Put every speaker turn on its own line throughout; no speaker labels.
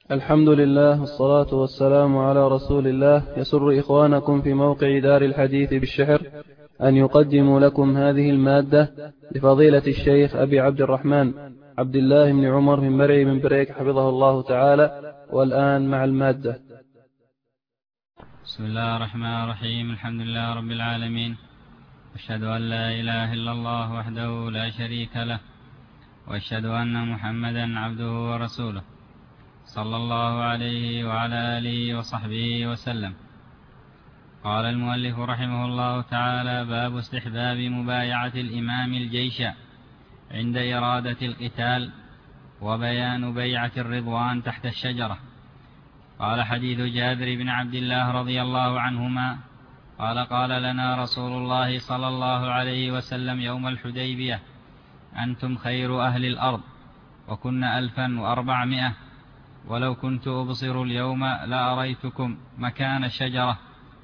الحمد لله والصلاة والسلام على رسول الله. يسر إخوانكم في موقع دار الحديث بالشحر أن يقدموا لكم هذه المادة لفضيلة الشيخ أبي عبد الرحمن عبد الله بن عمر من مرعي من بريك حفظه الله تعالى. والآن مع المادة.
بسم الله الرحمن الرحيم. الحمد لله رب العالمين، أشهد أن لا إله إلا الله وحده لا شريك له، وأشهد أن محمدا عبده ورسوله صلى الله عليه وعلى آله وصحبه وسلم. قال المؤلف رحمه الله تعالى: باب استحباب مبايعة الإمام الجيش عند إرادة القتال، وبيان بيعة الرضوان تحت الشجرة. قال: حديث جابر بن عبد الله رضي الله عنهما قال: قال لنا رسول الله صلى الله عليه وسلم يوم الحديبية: أنتم خير أهل الأرض، وكنا 1400، ولو كنت أبصر اليوم لأريتكم مكان الشجرة.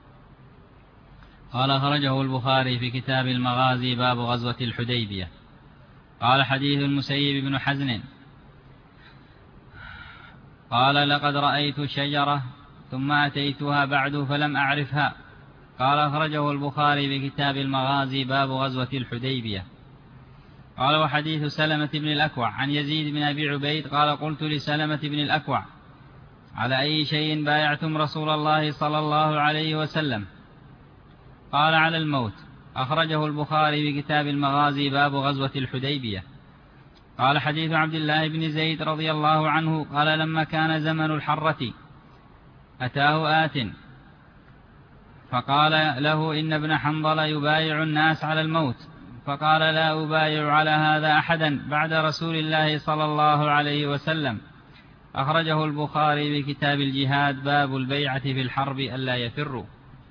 قال: خرجه البخاري في كتاب المغازي باب غزوة الحديبية. قال: حديث المسيب بن حزن قال: لقد رأيت الشجرة ثم أتيتها بعد فلم أعرفها. قال: أخرجه البخاري في كتاب المغازي باب غزوة الحديبية. قال: وحديث سلمة بن الأكوع عن يزيد بن أبي عبيد قال: قلت لسلمة بن الأكوع: على أي شيء بايعتم رسول الله صلى الله عليه وسلم؟ قال: على الموت. أخرجه البخاري في كتاب المغازي باب غزوة الحديبية. قال: حديث عبد الله بن زيد رضي الله عنه قال: لما كان زمن الحرة أتاه آت فقال له: إن ابن حنظل يبايع الناس على الموت. فقال: لا أبايع على هذا أحدا بعد رسول الله صلى الله عليه وسلم. أخرجه البخاري في كتاب الجهاد باب البيعة في الحرب ألا يفروا.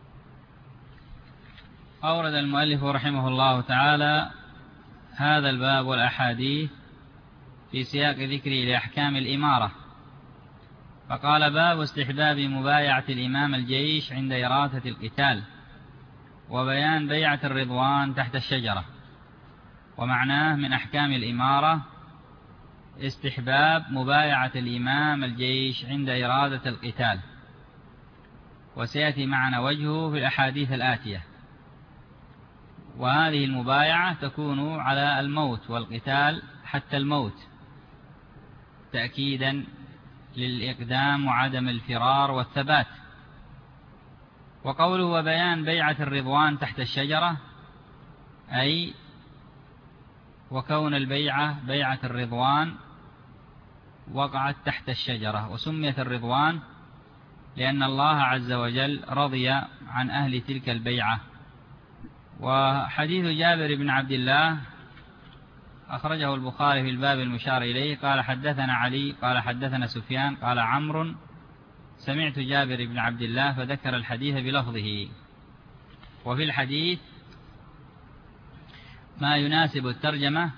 أورد المؤلف رحمه الله تعالى هذا الباب والأحاديث في سياق ذكره لأحكام الإمارة، فقال: باب استحباب مبايعة الإمام الجيش عند إرادة القتال، وبيان بيعة الرضوان تحت الشجرة. ومعناه من أحكام الإمارة استحباب مبايعة الإمام الجيش عند إرادة القتال، وسيأتي معنا وجهه في الأحاديث الآتية. وهذه المبايعة تكون على الموت والقتال حتى الموت، تأكيدا للإقدام وعدم الفرار والثبات. وقوله وبيان بيعة الرضوان تحت الشجرة، أي وكون البيعة بيعة الرضوان وقعت تحت الشجرة، وسميت الرضوان لأن الله عز وجل رضي عن أهل تلك البيعة. وحديث جابر بن عبد الله أخرجه البخاري في الباب المشار إليه. قال: حدثنا علي قال: حدثنا سفيان قال: عمرو سمعت جابر بن عبد الله، فذكر الحديث بلفظه. وفي الحديث ما يناسب الترجمة،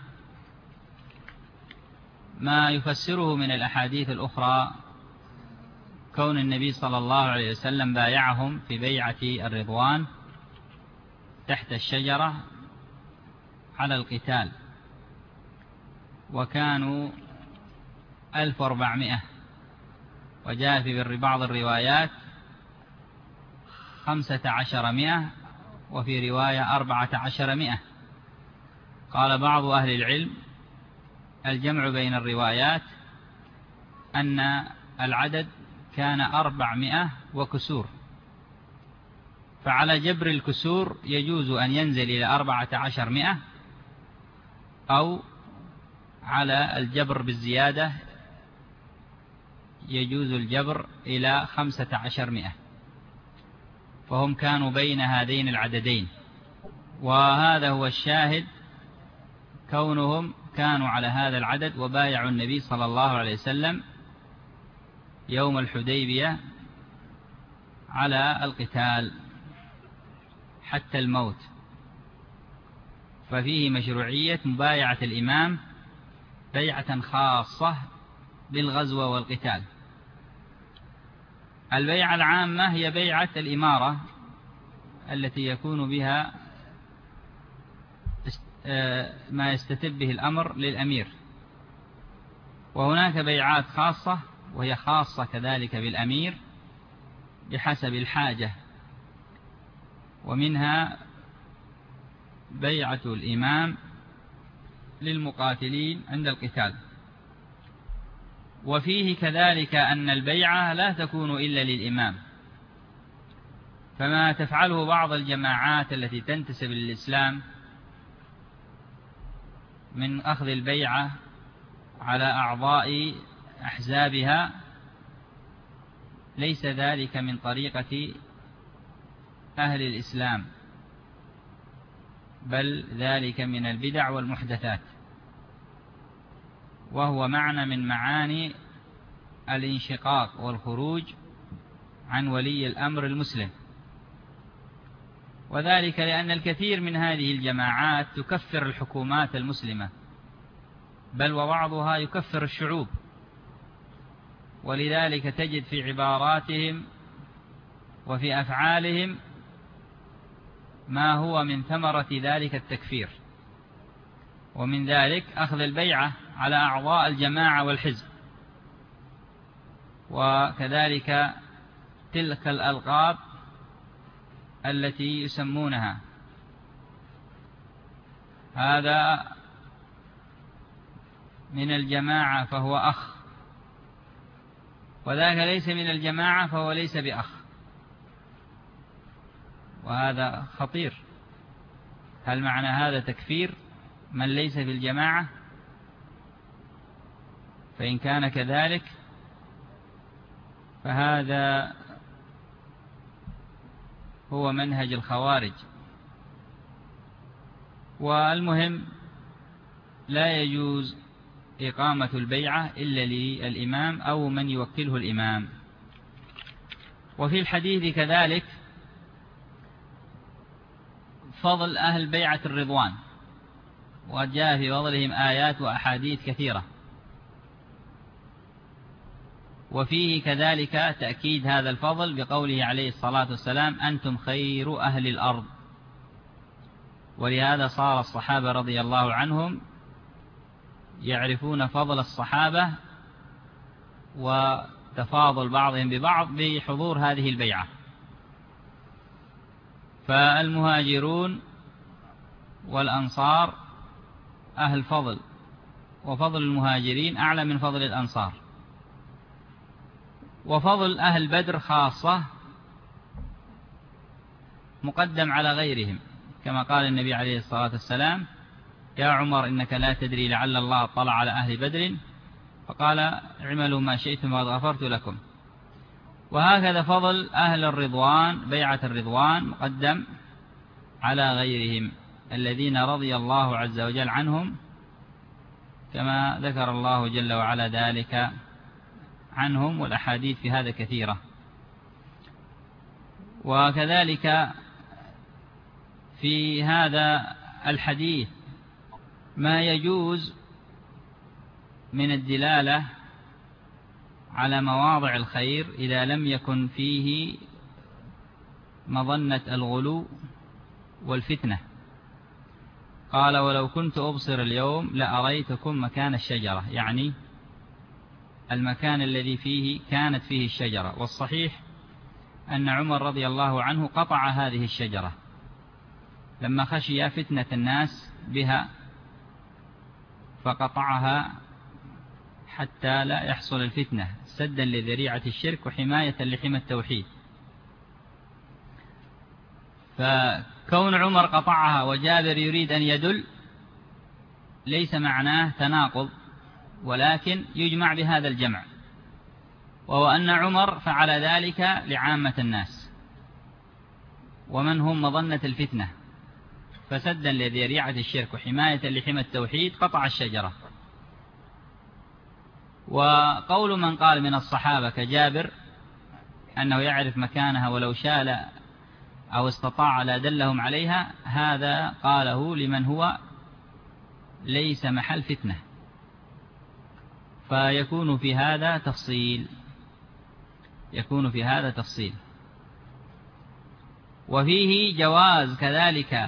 ما يفسره من الأحاديث الأخرى، كون النبي صلى الله عليه وسلم بايعهم في بيعة الرضوان تحت الشجرة على القتال، وكانوا 1400، وجاء في بعض الروايات 1500، وفي رواية 1400. قال بعض أهل العلم الجمع بين الروايات أن العدد كان 400 وكسور، فعلى جبر الكسور يجوز أن ينزل إلى 1400، أو على الجبر بالزيادة يجوز الجبر إلى 1500، فهم كانوا بين هذين العددين. وهذا هو الشاهد، كونهم كانوا على هذا العدد وبايعوا النبي صلى الله عليه وسلم يوم الحديبية على القتال حتى الموت. ففيه مشروعية مبايعة الإمام بيعة خاصة بالغزو والقتال. البيعة العامة هي بيعة الإمارة التي يكون بها ما يستتب به الأمر للأمير، وهناك بيعات خاصة وهي خاصة كذلك بالأمير بحسب الحاجة، ومنها بيعة الإمام للمقاتلين عند القتال. وفيه كذلك أن البيعة لا تكون إلا للإمام، فما تفعله بعض الجماعات التي تنتسب للإسلام من أخذ البيعة على أعضاء أحزابها ليس ذلك من طريقة أهل الإسلام، بل ذلك من البدع والمحدثات، وهو معنى من معاني الانشقاق والخروج عن ولي الأمر المسلم. وذلك لأن الكثير من هذه الجماعات تكفر الحكومات المسلمة، بل وبعضها يكفر الشعوب، ولذلك تجد في عباراتهم وفي أفعالهم ما هو من ثمرة ذلك التكفير. ومن ذلك أخذ البيعة على أعضاء الجماعة والحزب، وكذلك تلك الألقاب التي يسمونها، هذا من الجماعة فهو أخ، وذاك ليس من الجماعة فهو ليس بأخ، وهذا خطير. هل معنى هذا تكفير من ليس في الجماعة؟ فإن كان كذلك فهذا هو منهج الخوارج. والمهم لا يجوز إقامة البيعة إلا للإمام أو من يوكله الإمام. وفي الحديث كذلك فضل أهل بيعة الرضوان، وجاء في فضلهم آيات وأحاديث كثيرة، وفيه كذلك تأكيد هذا الفضل بقوله عليه الصلاة والسلام: أنتم خير أهل الأرض. ولهذا صار الصحابة رضي الله عنهم يعرفون فضل الصحابة وتفاضل بعضهم ببعض بحضور هذه البيعة. فالمهاجرون والأنصار أهل فضل، وفضل المهاجرين أعلى من فضل الأنصار. وفضل أهل بدر خاصة مقدم على غيرهم، كما قال النبي عليه الصلاة والسلام: يا عمر إنك لا تدري لعل الله اطلع على أهل بدر فقال اعملوا ما شئتم وقد غفرت لكم. وهكذا فضل أهل الرضوان بيعة الرضوان مقدم على غيرهم الذين رضي الله عز وجل عنهم، كما ذكر الله جل وعلا ذلك عنهم، والأحاديث في هذا كثيرة. وكذلك في هذا الحديث ما يجوز من الدلالة على مواضع الخير إذا لم يكن فيه مظنة الغلو والفتنة. قال: ولو كنت أبصر اليوم لأريتكم مكان الشجرة، يعني المكان الذي فيه كانت فيه الشجرة. والصحيح أن عمر رضي الله عنه قطع هذه الشجرة لما خشي فتنة الناس بها، فقطعها حتى لا يحصل الفتنة سدا لذريعة الشرك وحماية لحمى التوحيد. فكون عمر قطعها وجابر يريد أن يدل ليس معناه تناقض، ولكن يجمع بهذا الجمع، وهو أن عمر فعل ذلك لعامة الناس ومن هم مظنة الفتنة، فسدا لذريعة الشرك وحماية لحمى التوحيد قطع الشجرة. وقول من قال من الصحابة كجابر أنه يعرف مكانها ولو شاء أو استطاع لا دلهم عليها، هذا قاله لمن هو ليس محل فتنة، فيكون في هذا تفصيل، وفيه جواز كذلك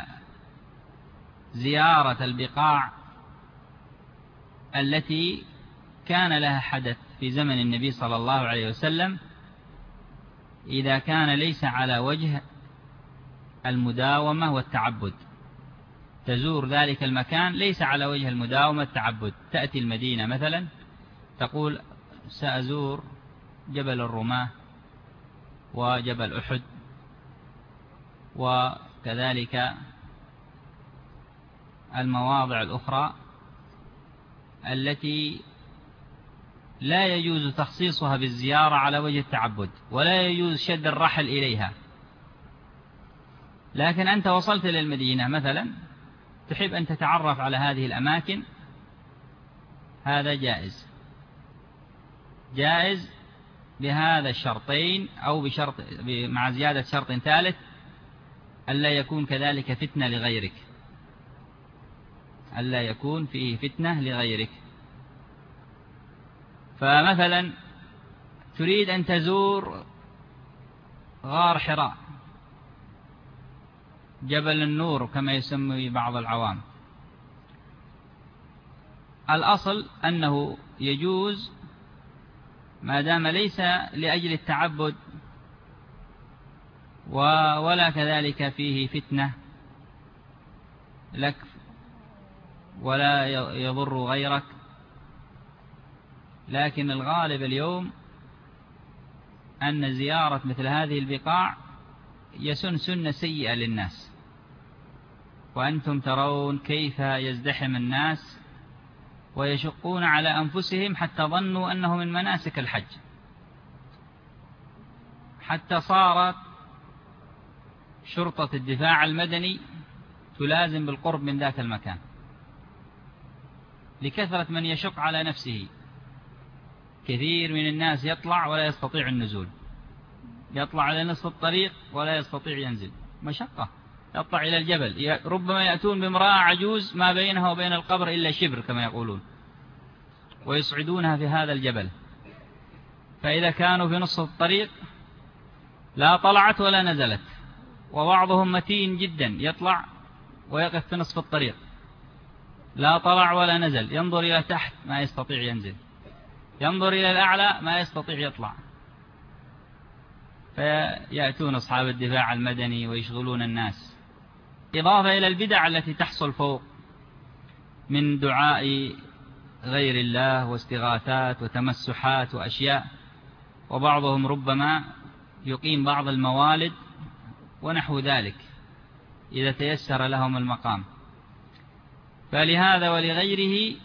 زيارة البقاع التي كان لها حدث في زمن النبي صلى الله عليه وسلم إذا كان ليس على وجه المداومة والتعبد. تزور ذلك المكان ليس على وجه المداومة والتعبد، تأتي المدينة مثلا تقول سأزور جبل الرماة وجبل أحد وكذلك المواضع الأخرى التي لا يجوز تخصيصها بالزيارة على وجه التعبد، ولا يجوز شد الرحل إليها. لكن أنت وصلت للمدينة مثلا تحب أن تتعرف على هذه الأماكن، هذا جائز، جائز بهذا الشرطين، أو بشرط مع زيادة شرط ثالث ألا يكون كذلك فتنة لغيرك، ألا يكون فيه فتنة لغيرك. فمثلا تريد أن تزور غار حراء، جبل النور كما يسمي بعض العوام، الأصل أنه يجوز ما دام ليس لأجل التعبد ولا كذلك فيه فتنة لك ولا يضر غيرك. لكن الغالب اليوم أن زيارة مثل هذه البقاع يسن سنة سيئة للناس، وأنتم ترون كيف يزدحم الناس ويشقون على أنفسهم حتى ظنوا أنه من مناسك الحج، حتى صارت شرطة الدفاع المدني تلازم بالقرب من ذاك المكان لكثرة من يشق على نفسه. كثير من الناس يطلع ولا يستطيع النزول، يطلع على نصف الطريق ولا يستطيع ينزل، مشقة. يطلع إلى الجبل ربما يأتون بامرأة عجوز ما بينها وبين القبر إلا شبر كما يقولون، ويصعدونها في هذا الجبل. فإذا كانوا في نصف الطريق لا طلعت ولا نزلت، وبعضهم متين جدا يطلع ويقف في نصف الطريق، لا طلع ولا نزل، ينظر إلى تحت ما يستطيع ينزل، ينظر إلى الأعلى ما يستطيع يطلع. فيأتون أصحاب الدفاع المدني ويشغلون الناس، إضافة إلى البدع التي تحصل فوق من دعاء غير الله واستغاثات وتمسحات وأشياء. وبعضهم ربما يقيم بعض الموالد ونحو ذلك إذا تيسر لهم المقام. فلهذا ولغيره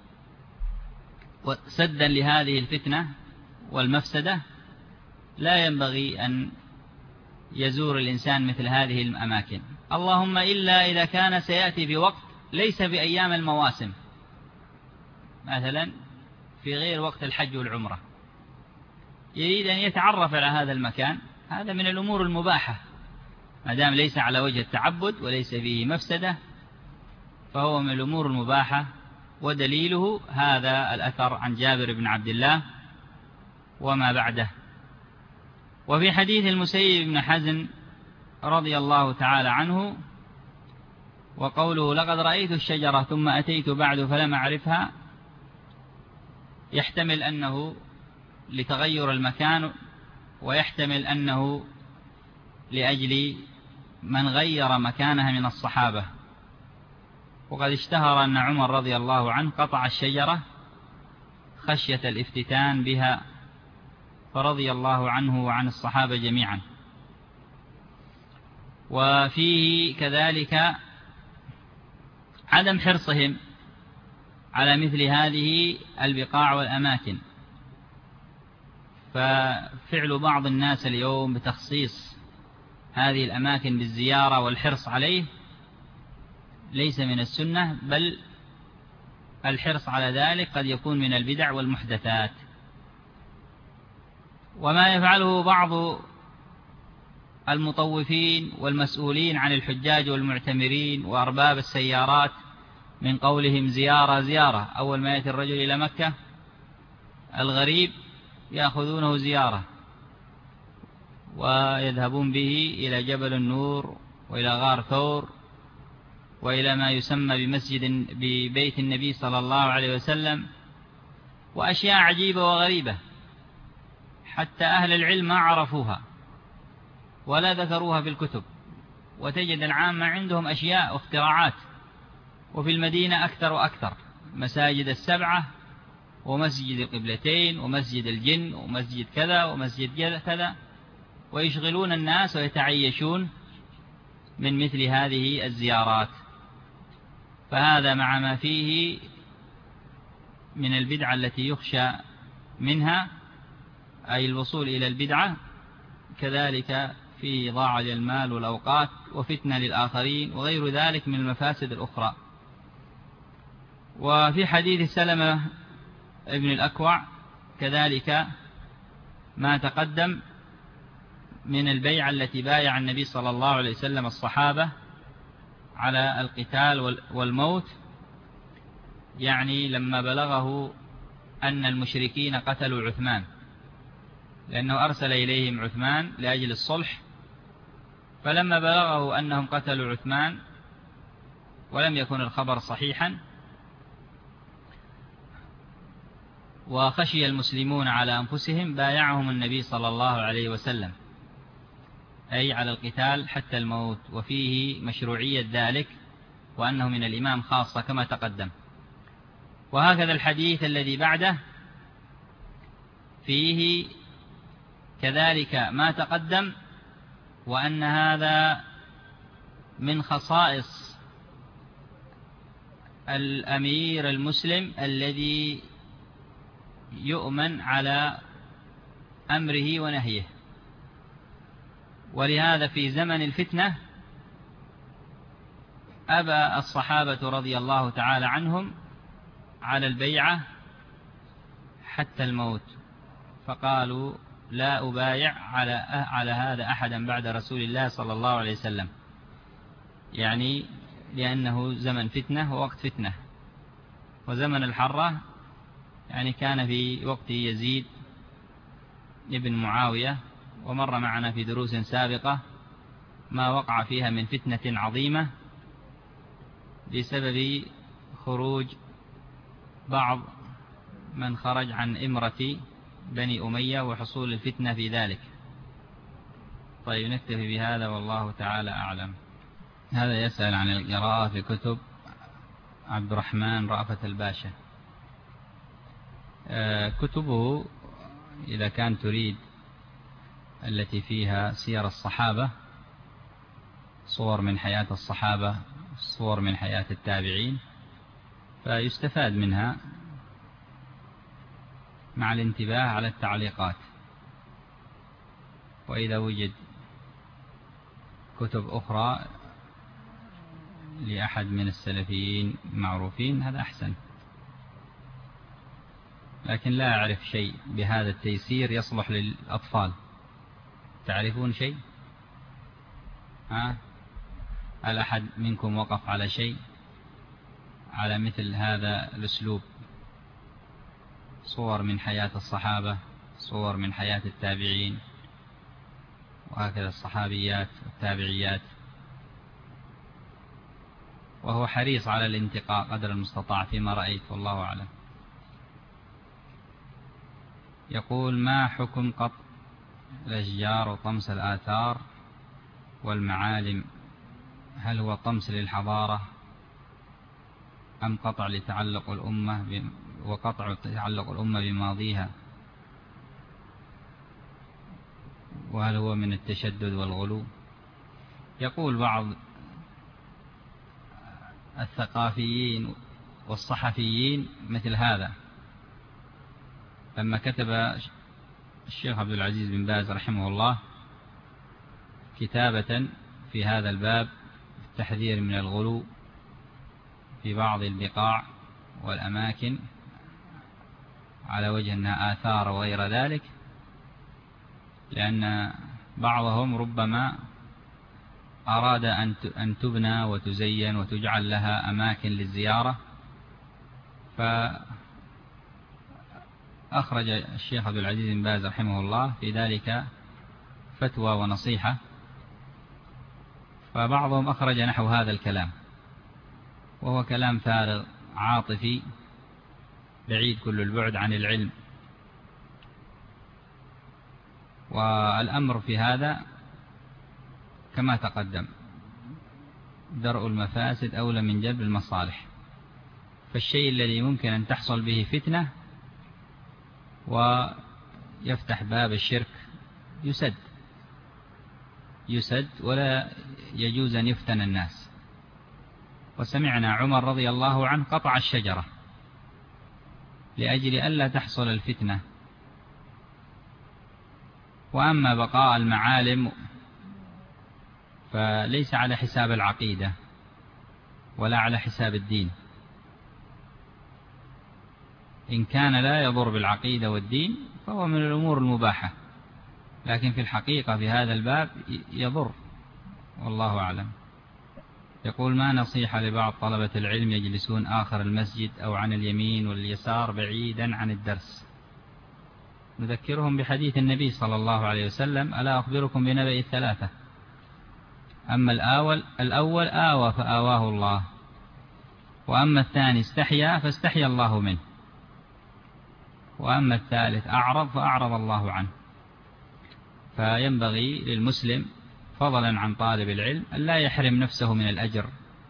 سدا لهذه الفتنة والمفسدة لا ينبغي أن يزور الإنسان مثل هذه الأماكن، اللهم إلا إذا كان سيأتي بوقت ليس بأيام المواسم، مثلا في غير وقت الحج والعمرة، يريد أن يتعرف على هذا المكان، هذا من الأمور المباحة ما دام ليس على وجه التعبد وليس فيه مفسدة، فهو من الأمور المباحة. ودليله هذا الأثر عن جابر بن عبد الله وما بعده. وفي حديث المسيب بن حزن رضي الله تعالى عنه وقوله لقد رأيت الشجرة ثم أتيت بعد فلم أعرفها، يحتمل أنه لتغير المكان، ويحتمل أنه لأجل من غير مكانها من الصحابة. وقد اشتهر أن عمر رضي الله عنه قطع الشجرة خشية الافتتان بها، فرضي الله عنه وعن الصحابة جميعا. وفيه كذلك عدم حرصهم على مثل هذه البقاع والأماكن، ففعل بعض الناس اليوم بتخصيص هذه الأماكن بالزيارة والحرص عليه ليس من السنة، بل الحرص على ذلك قد يكون من البدع والمحدثات. وما يفعله بعض المطوفين والمسؤولين عن الحجاج والمعتمرين وأرباب السيارات من قولهم زيارة زيارة، أول ما يأتي الرجل إلى مكة الغريب يأخذونه زيارة ويذهبون به إلى جبل النور وإلى غار ثور وإلى ما يسمى ببيت النبي صلى الله عليه وسلم، وأشياء عجيبة وغريبة حتى أهل العلم ما عرفوها ولا ذكروها في الكتب، وتجد العامة عندهم أشياء واختراعات. وفي المدينة أكثر وأكثر، مساجد السبعة ومسجد القبلتين ومسجد الجن ومسجد كذا ومسجد كذا، ويشغلون الناس ويتعيشون من مثل هذه الزيارات. فهذا مع ما فيه من البدعة التي يخشى منها، أي الوصول إلى البدعة، كذلك في ضاع المال والأوقات وفتنة للآخرين وغير ذلك من المفاسد الأخرى. وفي حديث سلمة ابن الأكوع كذلك ما تقدم من البيعة التي بايع النبي صلى الله عليه وسلم الصحابة على القتال والموت، يعني لما بلغه أن المشركين قتلوا عثمان، لأنه أرسل إليهم عثمان لأجل الصلح، فلما بلغه أنهم قتلوا عثمان ولم يكن الخبر صحيحا، وخشي المسلمون على أنفسهم، بايعهم النبي صلى الله عليه وسلم، أي على القتال حتى الموت، وفيه مشروعية ذلك وأنه من الإمام خاصة كما تقدم. وهكذا الحديث الذي بعده فيه كذلك ما تقدم، وأن هذا من خصائص الأمير المسلم الذي يؤمن على أمره ونهيه. ولهذا في زمن الفتنة أبى الصحابة رضي الله تعالى عنهم على البيعة حتى الموت، فقالوا لا أبايع على هذا أحدا بعد رسول الله صلى الله عليه وسلم، يعني لأنه زمن فتنة ووقت فتنة. وزمن الحرة يعني كان في وقت يزيد ابن معاوية، ومر معنا في دروس سابقة ما وقع فيها من فتنة عظيمة بسبب خروج بعض من خرج عن إمرة بني أمية وحصول الفتنة في ذلك. طيب نكتفي بهذا والله تعالى أعلم. هذا يسأل عن القراءة في كتب عبد الرحمن رأفت الباشا. كتبه إذا كان تريد التي فيها سير الصحابة، صور من حياة الصحابة، صور من حياة التابعين، فيستفاد منها مع الانتباه على التعليقات. وإذا وجد كتب أخرى لأحد من السلفيين معروفين هذا أحسن، لكن لا أعرف شيء بهذا التيسير يصلح للأطفال. تعرفون شيء؟ هل أحد منكم وقف على شيء على مثل هذا الأسلوب؟ صور من حياة الصحابة، صور من حياة التابعين، وهكذا الصحابيات والتابعيات. وهو حريص على الانتقاء قدر المستطاع فيما رأيت، والله أعلم. يقول: ما حكم قطع الأشجار وطمس الآثار والمعالم؟ هل هو طمس للحضارة أم قطع لتعلق الأمة وقطع تعلق الأمة بماضيها؟ وهل هو من التشدد والغلو؟ يقول بعض الثقافيين والصحفيين مثل هذا. لما كتب الشيخ عبد العزيز بن باز رحمه الله كتابة في هذا الباب، التحذير من الغلو في بعض البقاع والأماكن على وجه أنها آثار وغير ذلك، لأن بعضهم ربما أراد أن تبنى وتزين وتجعل لها أماكن للزيارة، فأخرج الشيخ عبد العزيز بن باز رحمه الله في ذلك فتوى ونصيحة. فبعضهم أخرج نحو هذا الكلام، وهو كلام فارغ عاطفي، بعيد كل البعد عن العلم. والأمر في هذا كما تقدم، درء المفاسد أولى من جلب المصالح. فالشيء الذي ممكن أن تحصل به فتنة ويفتح باب الشرك يسد ولا يجوز أن يفتن الناس. وسمعنا عمر رضي الله عنه قطع الشجرة لأجل ألا تحصل الفتنة. وأما بقاء المعالم فليس على حساب العقيدة ولا على حساب الدين. إن كان لا يضر بالعقيدة والدين فهو من الأمور المباحة، لكن في الحقيقة في هذا الباب يضر، والله أعلم. يقول: ما نصيحة لبعض طلبة العلم يجلسون آخر المسجد أو عن اليمين واليسار بعيدا عن الدرس؟ نذكرهم بحديث النبي صلى الله عليه وسلم: ألا أخبركم بنبأ الثلاثة؟ أما الأول آوى فآواه الله، وأما الثاني استحيا فاستحيا الله منه، وأما الثالث أعرض فأعرض الله عنه. فينبغي للمسلم فضلا عن طالب العلم أن لا يحرم نفسه من الأجر.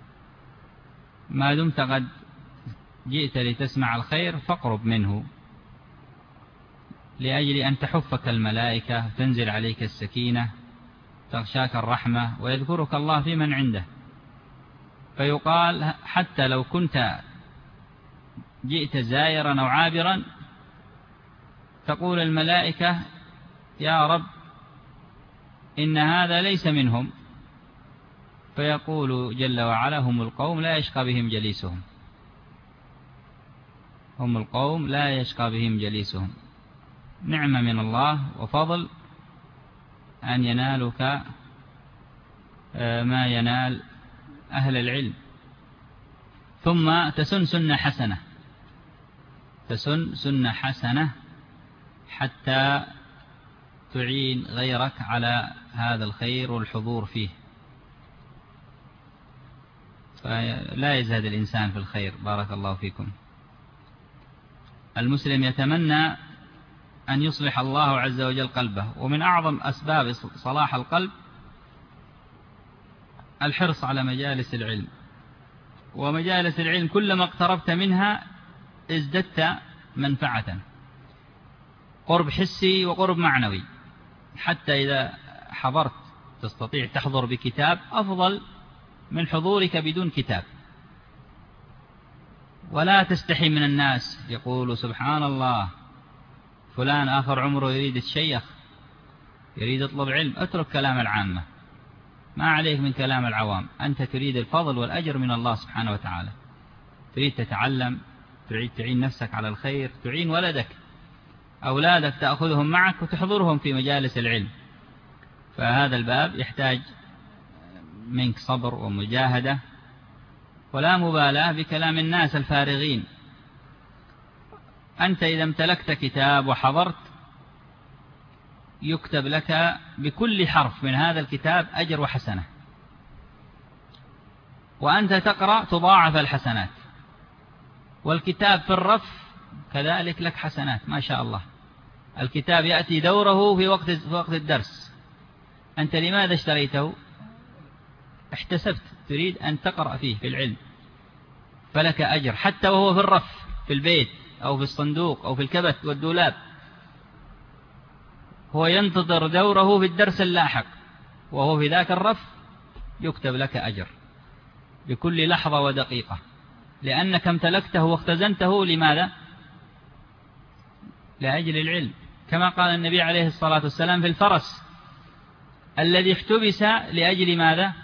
ما دمت قد جئت لتسمع الخير فاقرب منه، لأجل أن تحفك الملائكة، تنزل عليك السكينة، تغشاك الرحمة، ويذكرك الله في من عنده. فيقال حتى لو كنت جئت زائرا أو عابرا تقول الملائكة: يا رب إن هذا ليس منهم. فيقول جل وعلا: هم القوم لا يشقى بهم جليسهم. هم القوم لا يشقى بهم جليسهم. نعمة من الله وفضل أن ينالك ما ينال أهل العلم. ثم تسن سنة حسنة حتى تعين غيرك على هذا الخير والحضور فيه. فلا يزهد الإنسان في الخير. بارك الله فيكم. المسلم يتمنى أن يصلح الله عز وجل قلبه، ومن أعظم أسباب صلاح القلب الحرص على مجالس العلم. ومجالس العلم كلما اقتربت منها ازددت منفعة، قرب حسي وقرب معنوي. حتى إذا حضرت تستطيع تحضر بكتاب أفضل من حضورك بدون كتاب. ولا تستحي من الناس. يقول: سبحان الله، فلان آخر عمره يريد الشيخ، يريد يطلب علم. اترك كلام العامة، ما عليك من كلام العوام. أنت تريد الفضل والأجر من الله سبحانه وتعالى، تريد تتعلم، تريد تعين نفسك على الخير، تعين ولدك، أولادك تأخذهم معك وتحضرهم في مجالس العلم. فهذا الباب يحتاج منك صبر ومجاهدة، ولا مبالاة بكلام الناس الفارغين. أنت إذا امتلكت كتاب وحضرت يكتب لك بكل حرف من هذا الكتاب أجر وحسنة، وأنت تقرأ تضاعف الحسنات. والكتاب في الرف كذلك لك حسنات ما شاء الله. الكتاب يأتي دوره في وقت الدرس. أنت لماذا اشتريته؟ احتسبت، تريد أن تقرأ فيه في العلم، فلك أجر حتى وهو في الرف في البيت أو في الصندوق أو في الكبت والدولاب. هو ينتظر دوره في الدرس اللاحق، وهو في ذاك الرف يكتب لك أجر بكل لحظة ودقيقة، لأنك امتلكته واختزنته. لماذا؟ لأجل العلم. كما قال النبي عليه الصلاة والسلام في الفرس الذي احتبس لأجل ماذا؟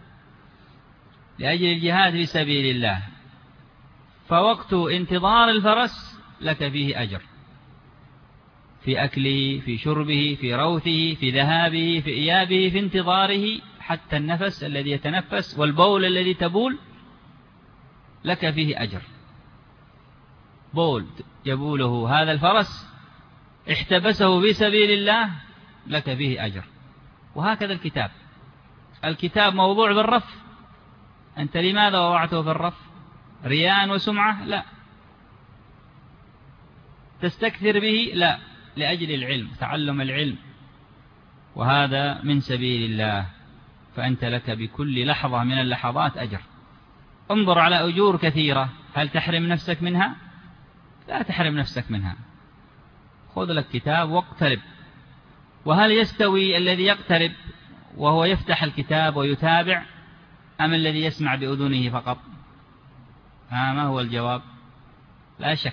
لأجل الجهاد في سبيل الله. فوقت انتظار الفرس لك فيه أجر، في أكله، في شربه، في روثه، في ذهابه، في إيابه، في انتظاره، حتى النفس الذي يتنفس والبول الذي تبول لك فيه أجر. بول يبوله هذا الفرس احتبسه في سبيل الله لك فيه أجر. وهكذا الكتاب موضوع بالرف. أنت لماذا وضعته في الرف؟ رياء وسمعة؟ لا، تستكثر به، لا، لأجل العلم، تعلم العلم، وهذا من سبيل الله، فأنت لك بكل لحظة من اللحظات أجر. انظر على أجور كثيرة، هل تحرم نفسك منها؟ لا تحرم نفسك منها. خذ لك كتاب واقترب. وهل يستوي الذي يقترب وهو يفتح الكتاب ويتابع أم الذي يسمع بأذنه فقط؟ ما هو الجواب؟ لا شك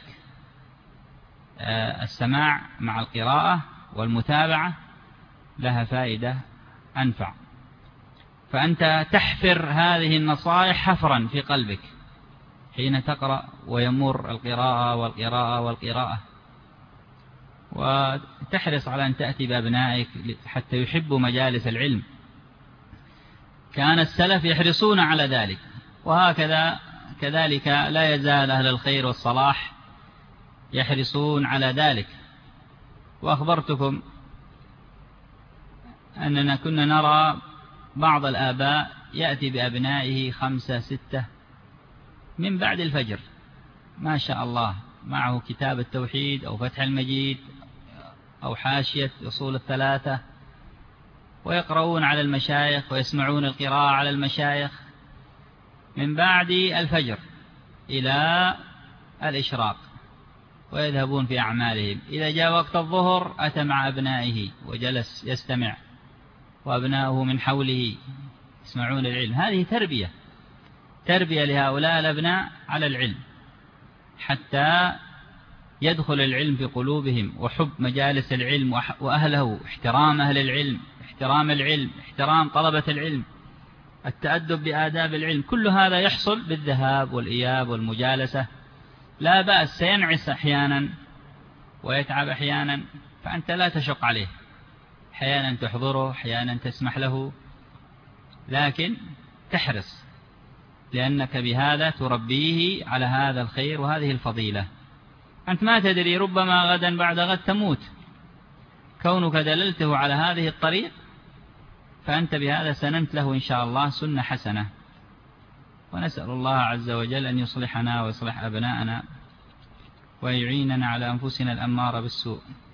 السماع مع القراءة والمتابعة لها فائدة أنفع. فأنت تحفر هذه النصائح حفرا في قلبك حين تقرأ ويمر القراءة والقراءة والقراءة، وتحرص على أن تأتي بأبنائك حتى يحبوا مجالس العلم. كان السلف يحرصون على ذلك، وهكذا كذلك لا يزال أهل الخير والصلاح يحرصون على ذلك. وأخبرتكم أننا كنا نرى بعض الآباء يأتي بأبنائه 5 6 من بعد الفجر، ما شاء الله، معه كتاب التوحيد أو فتح المجيد أو حاشية أصول الثلاثة، ويقرؤون على المشايخ ويسمعون القراءة على المشايخ من بعد الفجر إلى الإشراق، ويذهبون في أعمالهم. إذا جاء وقت الظهر أتى مع أبنائه وجلس يستمع، وأبناؤه من حوله يسمعون العلم. هذه تربية لهؤلاء الأبناء على العلم، حتى يدخل العلم في قلوبهم، وحب مجالس العلم وأهله، احترام أهل العلم، احترام العلم، احترام طلبة العلم، التأدب بآداب العلم. كل هذا يحصل بالذهاب والإياب والمجالسة. لا بأس، سينعس أحيانا ويتعب أحيانا، فأنت لا تشق عليه، أحيانا تحضره، أحيانا تسمح له، لكن تحرص، لأنك بهذا تربيه على هذا الخير وهذه الفضيلة. أنت ما تدري، ربما غدا بعد غد تموت. كونك دللته على هذه الطريق فأنت بهذا سننت له إن شاء الله سنة حسنة. ونسأل الله عز وجل أن يصلحنا ويصلح أبناءنا ويعيننا على أنفسنا الأمارة بالسوء.